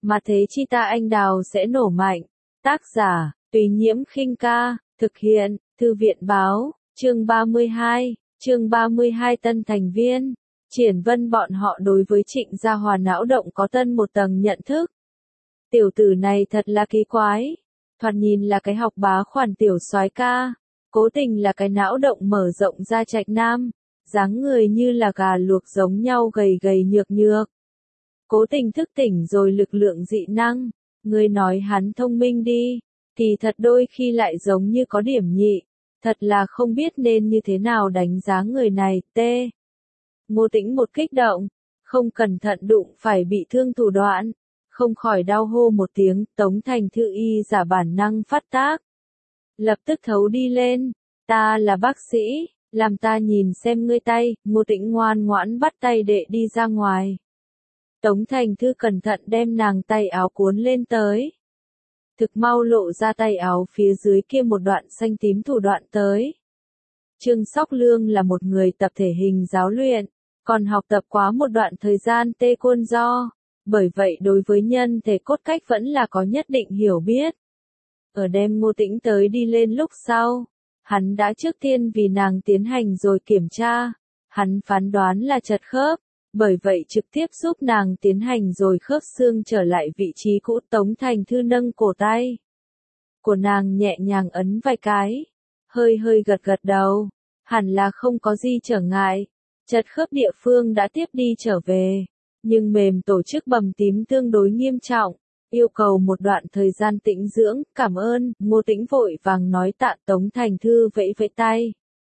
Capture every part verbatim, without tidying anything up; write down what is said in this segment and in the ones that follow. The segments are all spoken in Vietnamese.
mà thế chi ta anh đào sẽ nổ mạnh. Tác giả, Tùy Nhiễm Khinh Ca, thực hiện, Thư viện Báo, chương ba mươi hai, chương ba mươi hai tân thành viên. Triển Vân bọn họ đối với Trịnh Gia Hòa não động có tân một tầng nhận thức. Tiểu tử này thật là kỳ quái, thoạt nhìn là cái học bá khoản tiểu soái ca, cố tình là cái não động mở rộng ra trạch nam, dáng người như là gà luộc giống nhau gầy gầy nhược nhược. Cố tình thức tỉnh rồi lực lượng dị năng, người nói hắn thông minh đi, thì thật đôi khi lại giống như có điểm nhị, thật là không biết nên như thế nào đánh giá người này. T. Ngô Tĩnh một kích động, không cẩn thận đụng phải bị thương thủ đoạn, không khỏi đau hô một tiếng. Tống Thành Thư y giả bản năng phát tác, lập tức thấu đi lên, ta là bác sĩ, làm ta nhìn xem ngươi tay. Ngô Tĩnh ngoan ngoãn bắt tay đệ đi ra ngoài. Tống Thành Thư cẩn thận đem nàng tay áo cuốn lên tới, thực mau lộ ra tay áo phía dưới kia một đoạn xanh tím thủ đoạn tới. Trương Sóc Lương là một người tập thể hình giáo luyện, còn học tập quá một đoạn thời gian tê côn do, bởi vậy đối với nhân thể cốt cách vẫn là có nhất định hiểu biết. Ở đem Ngô Tĩnh tới đi lên lúc sau, hắn đã trước tiên vì nàng tiến hành rồi kiểm tra, hắn phán đoán là chật khớp, bởi vậy trực tiếp giúp nàng tiến hành rồi khớp xương trở lại vị trí cũ. Tống Thành Thư nâng cổ tay của nàng nhẹ nhàng ấn vài cái, hơi hơi gật gật đầu, hẳn là không có gì trở ngại, chật khớp địa phương đã tiếp đi trở về, nhưng mềm tổ chức bầm tím tương đối nghiêm trọng, yêu cầu một đoạn thời gian tĩnh dưỡng. Cảm ơn. Ngô Tĩnh vội vàng nói tạ. Tống Thành Thư vẫy vẫy tay,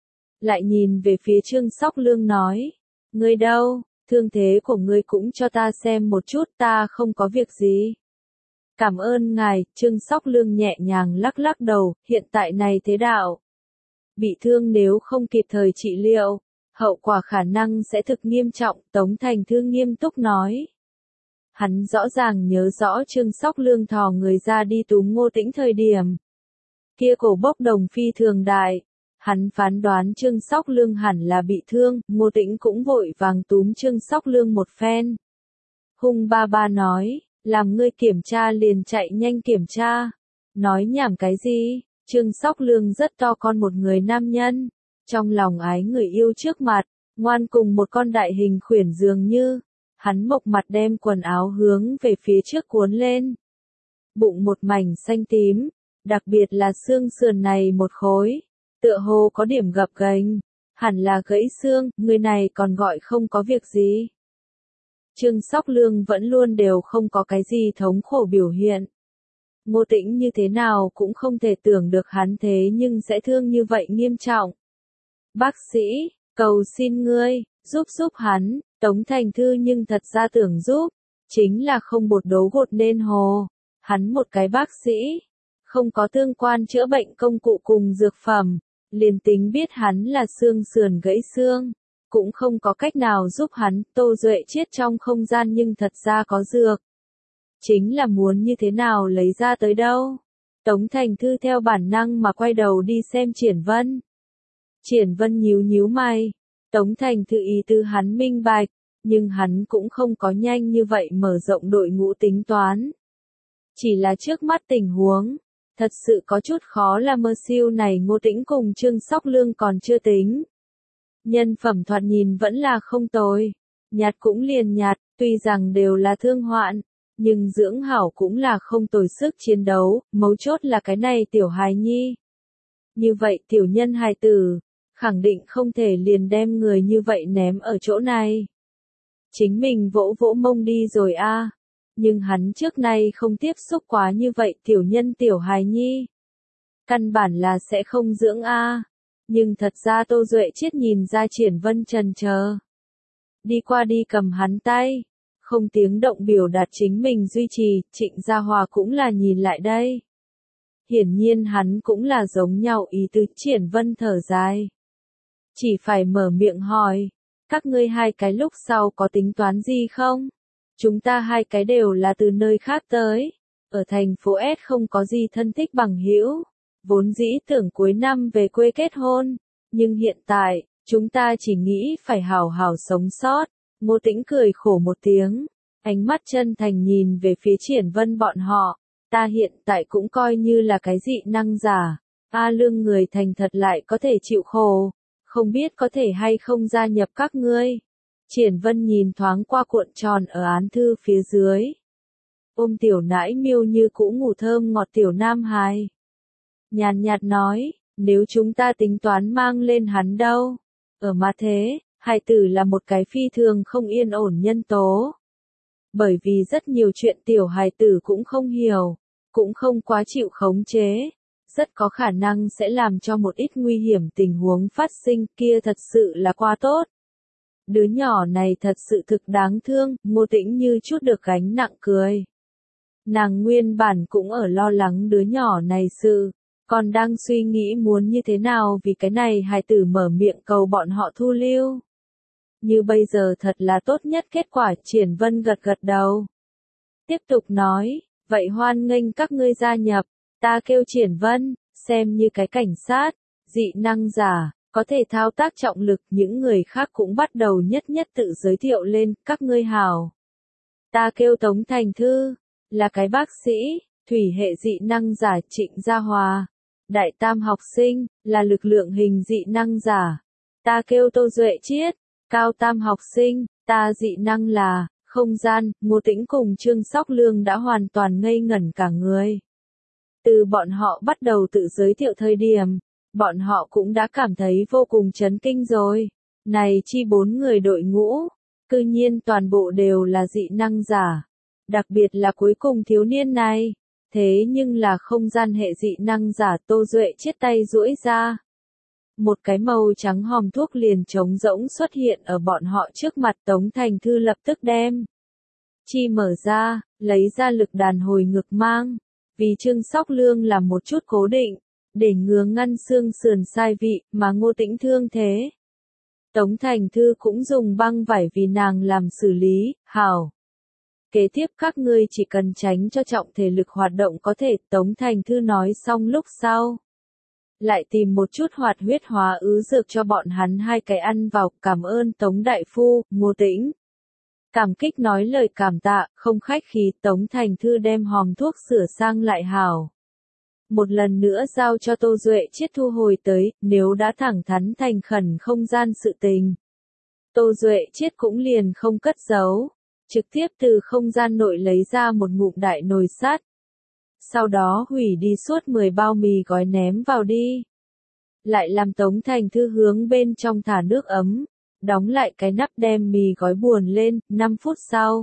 lại nhìn về phía Trương Sóc Lương nói, ngươi đâu, thương thế của ngươi cũng cho ta xem một chút. Ta không có việc gì. Cảm ơn ngài. Trương Sóc Lương nhẹ nhàng lắc lắc đầu, hiện tại này thế đạo, bị thương nếu không kịp thời trị liệu, hậu quả khả năng sẽ thực nghiêm trọng. Tống Thành Thư nghiêm túc nói. Hắn rõ ràng nhớ rõ Trương Sóc Lương thò người ra đi túm Ngô Tĩnh thời điểm, kia cổ bốc đồng phi thường đại, hắn phán đoán Trương Sóc Lương hẳn là bị thương. Ngô Tĩnh cũng vội vàng túm Trương Sóc Lương một phen. Hung ba ba nói, làm ngươi kiểm tra liền chạy nhanh kiểm tra, nói nhảm cái gì. Trương Sóc Lương rất to con một người nam nhân, trong lòng ái người yêu trước mặt, ngoan cùng một con đại hình khuyển dường như. Hắn mộc mặt đem quần áo hướng về phía trước cuốn lên. Bụng một mảnh xanh tím, đặc biệt là xương sườn này một khối, tựa hồ có điểm gập ghềnh, hẳn là gãy xương. Người này còn gọi không có việc gì. Trương Sóc Lương vẫn luôn đều không có cái gì thống khổ biểu hiện. Ngô Tĩnh như thế nào cũng không thể tưởng được hắn thế nhưng sẽ thương như vậy nghiêm trọng. Bác sĩ, cầu xin ngươi, giúp giúp hắn. Tống Thành Thư nhưng thật ra tưởng giúp, chính là không bột đấu gột nên hồ. Hắn một cái bác sĩ, không có tương quan chữa bệnh công cụ cùng dược phẩm, liền tính biết hắn là xương sườn gãy xương, cũng không có cách nào giúp hắn. Tô Duệ Chiết trong không gian nhưng thật ra có dược, chính là muốn như thế nào lấy ra tới đâu. Tống Thành Thư theo bản năng mà quay đầu đi xem Triển Vân. Triển Vân nhíu nhíu mày. Tống Thành Thư ý tư hắn minh bạch, nhưng hắn cũng không có nhanh như vậy mở rộng đội ngũ tính toán. Chỉ là trước mắt tình huống, thật sự có chút khó là mơ siêu này. Ngô Tĩnh cùng Trương Sóc Lương còn chưa tính. Nhân phẩm thoạt nhìn vẫn là không tồi, nhạt cũng liền nhạt, tuy rằng đều là thương hoạn, nhưng dưỡng hảo cũng là không tồi sức chiến đấu, mấu chốt là cái này tiểu hài nhi. Như vậy tiểu nhân hài tử, khẳng định không thể liền đem người như vậy ném ở chỗ này. Chính mình vỗ vỗ mông đi rồi a. À. Nhưng hắn trước nay không tiếp xúc quá như vậy tiểu nhân tiểu hài nhi. Căn bản là sẽ không dưỡng a. À. Nhưng thật ra Tô Duệ Chiết nhìn ra Triển Vân chần chờ. Đi qua đi cầm hắn tay, không tiếng động biểu đạt chính mình duy trì. Trịnh Gia Hòa cũng là nhìn lại đây. Hiển nhiên hắn cũng là giống nhau ý tứ. Triển Vân thở dài, chỉ phải mở miệng hỏi, các ngươi hai cái lúc sau có tính toán gì không? Chúng ta hai cái đều là từ nơi khác tới, ở thành phố S không có gì thân thích bằng hữu, vốn dĩ tưởng cuối năm về quê kết hôn, nhưng hiện tại, chúng ta chỉ nghĩ phải hảo hảo sống sót. Ngô Tĩnh cười khổ một tiếng, Ánh mắt chân thành nhìn về phía Triển Vân bọn họ. Ta hiện tại cũng coi như là cái dị năng giả. A Lương người thành thật lại có thể chịu khổ. Không biết có thể hay không gia nhập các ngươi. Triển Vân nhìn thoáng qua cuộn tròn ở án thư phía dưới. Ôm tiểu nãi miêu như cũ ngủ thơm ngọt tiểu nam hài. Nhàn nhạt nói, nếu chúng ta tính toán mang lên hắn đâu. Ở mà thế, hài tử là một cái phi thường không yên ổn nhân tố. Bởi vì rất nhiều chuyện tiểu hài tử cũng không hiểu, cũng không quá chịu khống chế. Rất có khả năng sẽ làm cho một ít nguy hiểm tình huống phát sinh, kia thật sự là quá tốt. Đứa nhỏ này thật sự thực đáng thương, Ngô Tĩnh như chút được gánh nặng cười. Nàng nguyên bản cũng ở lo lắng đứa nhỏ này sự, còn đang suy nghĩ muốn như thế nào vì cái này hài tử mở miệng cầu bọn họ thu lưu. Như bây giờ thật là tốt nhất kết quả. Triển Vân gật gật đầu. Tiếp tục nói, vậy hoan nghênh các ngươi gia nhập, ta kêu Triển Vân, xem như cái cảnh sát, dị năng giả, có thể thao tác trọng lực. Những người khác cũng bắt đầu nhất nhất tự giới thiệu lên, các ngươi hảo. Ta kêu Tống Thành Thư, là cái bác sĩ, thủy hệ dị năng giả. Trịnh Gia Hòa, đại tam học sinh, là lực lượng hình dị năng giả. Ta kêu Tô Duệ Chiết, cao tam học sinh, ta dị năng là không gian. Ngô Tĩnh cùng Trương Sóc Lương đã hoàn toàn ngây ngẩn cả người. Từ bọn họ bắt đầu tự giới thiệu thời điểm, bọn họ cũng đã cảm thấy vô cùng chấn kinh rồi. Này chi bốn người đội ngũ, cư nhiên toàn bộ đều là dị năng giả. Đặc biệt là cuối cùng thiếu niên này, thế nhưng là không gian hệ dị năng giả. Tô Duệ Chiết tay duỗi ra. Một cái màu trắng hòm thuốc liền trống rỗng xuất hiện ở bọn họ trước mặt. Tống Thành Thư lập tức đem chi mở ra, lấy ra lực đàn hồi ngực mang. Vì Trương Sóc Lương làm một chút cố định, để ngừa ngăn xương sườn sai vị, mà Ngô Tĩnh thương thế. Tống Thành Thư cũng dùng băng vải vì nàng làm xử lý. Hảo. Kế tiếp các ngươi chỉ cần tránh cho trọng thể lực hoạt động có thể. Tống Thành Thư nói xong lúc sau. Lại tìm một chút hoạt huyết hóa ứ dược cho bọn hắn hai cái ăn vào. Cảm ơn Tống Đại Phu. Ngô Tĩnh cảm kích nói lời cảm tạ, không khách khí. Tống Thành Thư đem hòm thuốc sửa sang lại hảo. Một lần nữa giao cho Tô Duệ Chiết thu hồi tới, nếu đã thẳng thắn thành khẩn không gian sự tình. Tô Duệ Chiết cũng liền không cất giấu, trực tiếp từ không gian nội lấy ra một ngụm đại nồi sắt. Sau đó hủy đi suốt mười bao mì gói ném vào đi. Lại làm Tống Thành Thư hướng bên trong thả nước ấm, đóng lại cái nắp đem mì gói buồn lên. Năm phút sau,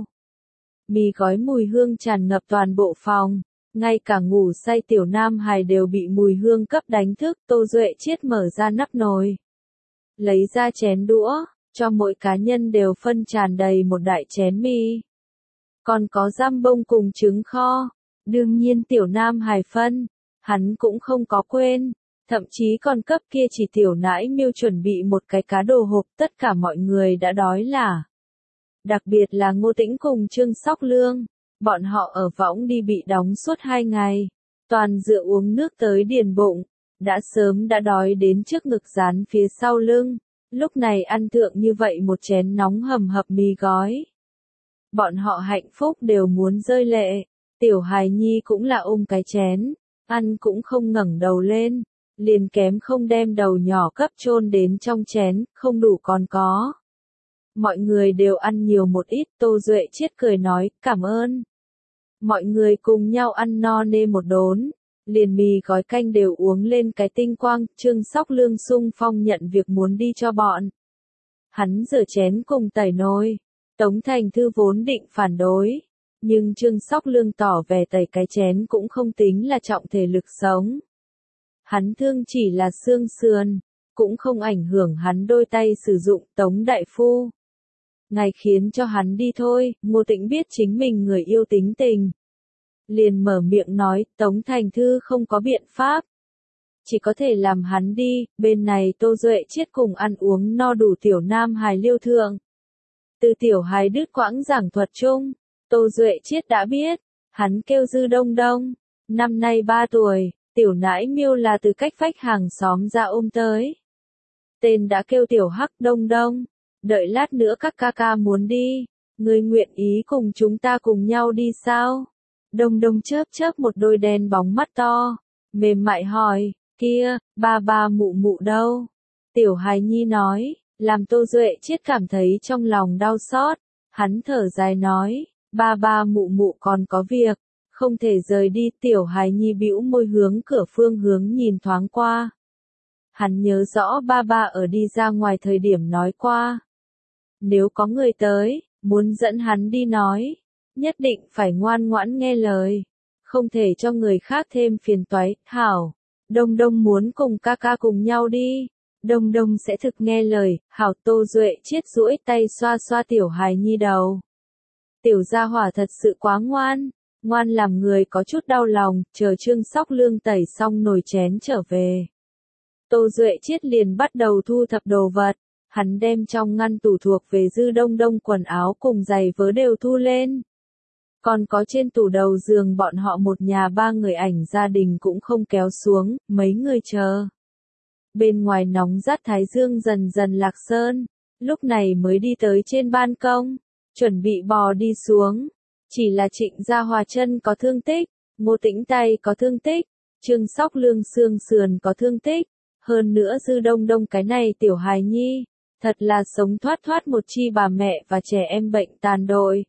mì gói mùi hương tràn ngập toàn bộ phòng. Ngay cả ngủ say tiểu nam hài đều bị mùi hương cấp đánh thức. Tô Duệ Chiết mở ra nắp nồi, lấy ra chén đũa, cho mỗi cá nhân đều phân tràn đầy một đại chén mì. Còn có giam bông cùng trứng kho. Đương nhiên tiểu nam hài phân, hắn cũng không có quên. Thậm chí còn cấp kia chỉ tiểu nãi miêu chuẩn bị một cái cá đồ hộp. Tất cả mọi người đã đói là. Đặc biệt là Ngô Tĩnh cùng Trương Sóc Lương. Bọn họ ở võng đi bị đóng suốt hai ngày. Toàn dựa uống nước tới điền bụng. Đã sớm đã đói đến trước ngực dán phía sau lưng. Lúc này ăn thượng như vậy một chén nóng hầm hập mì gói. Bọn họ hạnh phúc đều muốn rơi lệ. Tiểu hài nhi cũng là ôm cái chén. Ăn cũng không ngẩng đầu lên. Liền kém không đem đầu nhỏ cấp chôn đến trong chén, không đủ còn có. Mọi người đều ăn nhiều một ít. Tô Duệ Chiết cười nói, cảm ơn. Mọi người cùng nhau ăn no nê một đốn. Liền mì gói canh đều uống lên cái tinh quang. Trương Sóc Lương sung phong nhận việc muốn đi cho bọn hắn rửa chén cùng tẩy nồi. Tống Thành Thư vốn định phản đối, nhưng Trương Sóc Lương tỏ vẻ tẩy cái chén cũng không tính là trọng thể lực sống. Hắn thương chỉ là xương sườn, cũng không ảnh hưởng hắn đôi tay sử dụng. Tống Đại Phu, ngài khiến cho hắn đi thôi. Ngô Tĩnh biết chính mình người yêu tính tình, liền mở miệng nói. Tống Thành Thư không có biện pháp, chỉ có thể làm hắn đi. Bên này Tô Duệ Chiết cùng ăn uống no đủ tiểu nam hài liêu thượng. Từ tiểu hài đứt quãng giảng thuật chung, Tô Duệ Chiết đã biết, hắn kêu Dư Đông Đông, năm nay ba tuổi, tiểu nãi miêu là từ cách vách hàng xóm ra ôm tới. Tên đã kêu tiểu Hắc Đông Đông, đợi lát nữa các ca ca muốn đi, Ngươi nguyện ý cùng chúng ta cùng nhau đi sao? Đông Đông chớp chớp một đôi đen bóng mắt to, mềm mại hỏi, kia, ba ba mụ mụ đâu? Tiểu hài nhi nói, làm Tô Duệ Chiết cảm thấy trong lòng đau xót, hắn thở dài nói, ba ba mụ mụ còn có việc, không thể rời đi. Tiểu hài nhi bĩu môi hướng cửa phương hướng nhìn thoáng qua. Hắn nhớ rõ ba ba ở đi ra ngoài thời điểm nói qua. Nếu có người tới, muốn dẫn hắn đi nói, nhất định phải ngoan ngoãn nghe lời, không thể cho người khác thêm phiền toái. Hảo, Đông Đông muốn cùng ca ca cùng nhau đi, Đông Đông sẽ thực nghe lời. Hảo. Tô Duệ Chiết duỗi tay xoa xoa tiểu hài nhi đầu. Tiểu gia hỏa thật sự quá ngoan, ngoan làm người có chút đau lòng. Chờ Trương Sóc Lương tẩy xong nồi chén trở về, Tô Duệ Chiết liền bắt đầu thu thập đồ vật. Hắn đem trong ngăn tủ thuộc về Dư Đông Đông quần áo cùng giày vớ đều thu lên. Còn có trên tủ đầu giường bọn họ một nhà ba người ảnh gia đình cũng không kéo xuống, mấy người chờ. Bên ngoài nóng rát thái dương dần dần lạc sơn, lúc này mới đi tới trên ban công, chuẩn bị bò đi xuống. Chỉ là Trịnh Gia Hòa chân có thương tích, Ngô Tĩnh tay có thương tích, Trương Sóc Lương xương sườn có thương tích, hơn nữa Dư Đông Đông cái này tiểu hài nhi, thật là sống thoát thoát một chi bà mẹ và trẻ em bệnh tàn đội.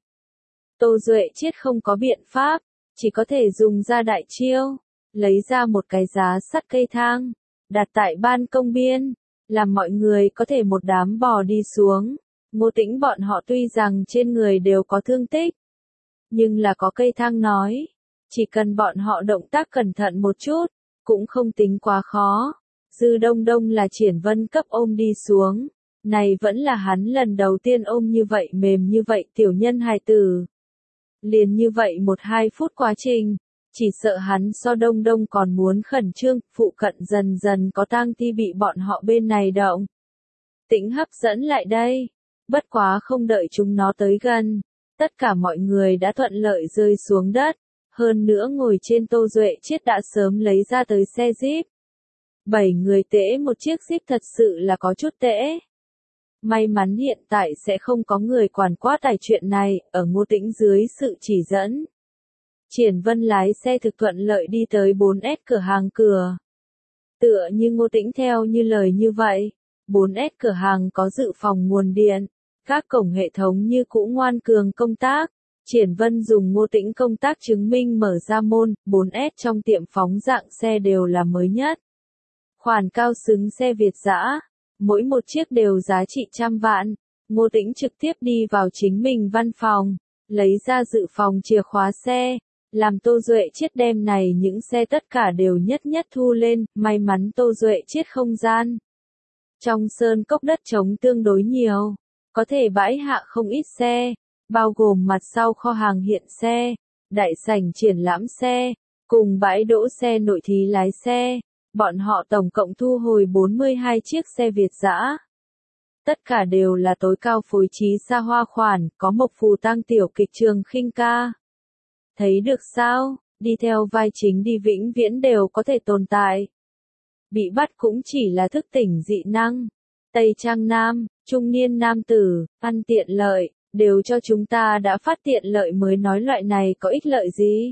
Tô Duệ Chiết không có biện pháp, chỉ có thể dùng ra đại chiêu, lấy ra một cái giá sắt cây thang, đặt tại ban công biên, làm mọi người có thể một đám bò đi xuống. Ngô Tĩnh bọn họ tuy rằng trên người đều có thương tích, nhưng là có cây thang nói, chỉ cần bọn họ động tác cẩn thận một chút, cũng không tính quá khó. Dư Đông Đông là Triển Vân cấp ôm đi xuống, này vẫn là hắn lần đầu tiên ôm như vậy mềm như vậy tiểu nhân hài tử. Liền như vậy một hai phút quá trình, chỉ sợ hắn so Đông Đông còn muốn khẩn trương. Phụ cận dần dần có tang thi bị bọn họ bên này động Tĩnh hấp dẫn lại đây, bất quá không đợi chúng nó tới gần, tất cả mọi người đã thuận lợi rơi xuống đất, hơn nữa ngồi trên Tô Duệ Chiết đã sớm lấy ra tới xe Jeep. Bảy người tễ một chiếc Jeep thật sự là có chút tễ. May mắn hiện tại sẽ không có người quản quá tài chuyện này. Ở Ngô Tĩnh dưới sự chỉ dẫn, Triển Vân lái xe thực thuận lợi đi tới bốn S cửa hàng cửa. Tựa như Ngô Tĩnh theo như lời như vậy, bốn S cửa hàng có dự phòng nguồn điện, các cổng hệ thống như cũ ngoan cường công tác. Triển Vân dùng Ngô Tĩnh công tác chứng minh mở ra môn. Bốn S trong tiệm phóng dạng xe đều là mới nhất, khoản cao xứng xe Việt dã, mỗi một chiếc đều giá trị trăm vạn. Ngô Tĩnh trực tiếp đi vào chính mình văn phòng, lấy ra dự phòng chìa khóa xe, làm Tô Duệ Chiết đem này những xe tất cả đều nhất nhất thu lên. May mắn Tô Duệ Chiết không gian trong sơn cốc đất trống tương đối nhiều, có thể bãi hạ không ít xe, bao gồm mặt sau kho hàng hiện xe, đại sảnh triển lãm xe, cùng bãi đỗ xe nội thí lái xe. Bọn họ tổng cộng thu hồi bốn mươi hai chiếc xe Việt dã. Tất cả đều là tối cao phối trí xa hoa khoản, có Mộc Phù Tang tiểu kịch Trường Khinh ca. Thấy được sao, đi theo vai chính đi vĩnh viễn đều có thể tồn tại. Bị bắt cũng chỉ là thức tỉnh dị năng. Tây Trang Nam, trung niên nam tử, ăn tiện lợi, đều cho chúng ta đã phát tiện lợi mới nói loại này có ích lợi gì.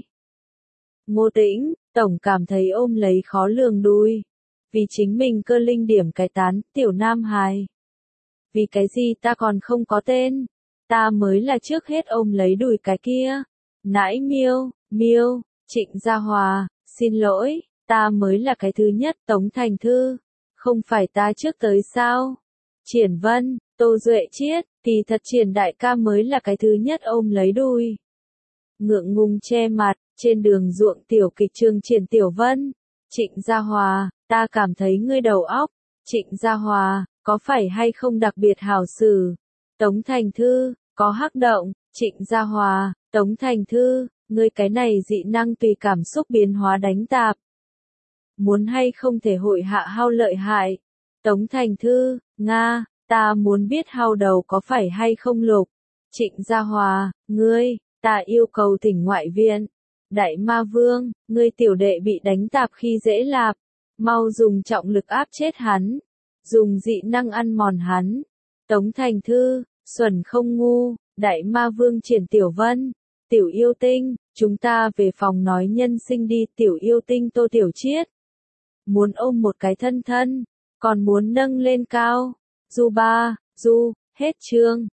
Ngô Tĩnh, tổng cảm thấy ôm lấy khó lường đuôi. Vì chính mình cơ linh điểm cái tán, tiểu nam hài. Vì cái gì ta còn không có tên? Ta mới là trước hết ôm lấy đùi cái kia. Nãi miêu, miêu, Trịnh Gia Hòa, xin lỗi, ta mới là cái thứ nhất. Tống Thành Thư, không phải ta trước tới sao? Triển Vân, Tô Duệ Chiết, kỳ thật Triển đại ca mới là cái thứ nhất ôm lấy đùi. Ngượng ngùng che mặt, trên đường ruộng tiểu kịch Trường Triển Tiểu Vân. Trịnh Gia Hòa, ta cảm thấy ngươi đầu óc. Trịnh Gia Hòa, có phải hay không đặc biệt hảo xử? Tống Thành Thư, có hắc động. Trịnh Gia Hòa, Tống Thành Thư, ngươi cái này dị năng tùy cảm xúc biến hóa đánh tạp. Muốn hay không thể hội hạ hao lợi hại? Tống Thành Thư, Nga, ta muốn biết hao đầu có phải hay không lục. Trịnh Gia Hòa, ngươi, ta yêu cầu thỉnh ngoại viện. Đại Ma Vương, ngươi tiểu đệ bị đánh tạp khi dễ lạp, mau dùng trọng lực áp chết hắn, dùng dị năng ăn mòn hắn. Tống Thành Thư, xuẩn không ngu, Đại ma vương Triển Tiểu Vân, Tiểu yêu tinh, chúng ta về phòng nói nhân sinh đi. Tiểu yêu tinh Tô Tiểu Chiết, muốn ôm một cái thân thân, còn muốn nâng lên cao. Du ba, du, hết chương.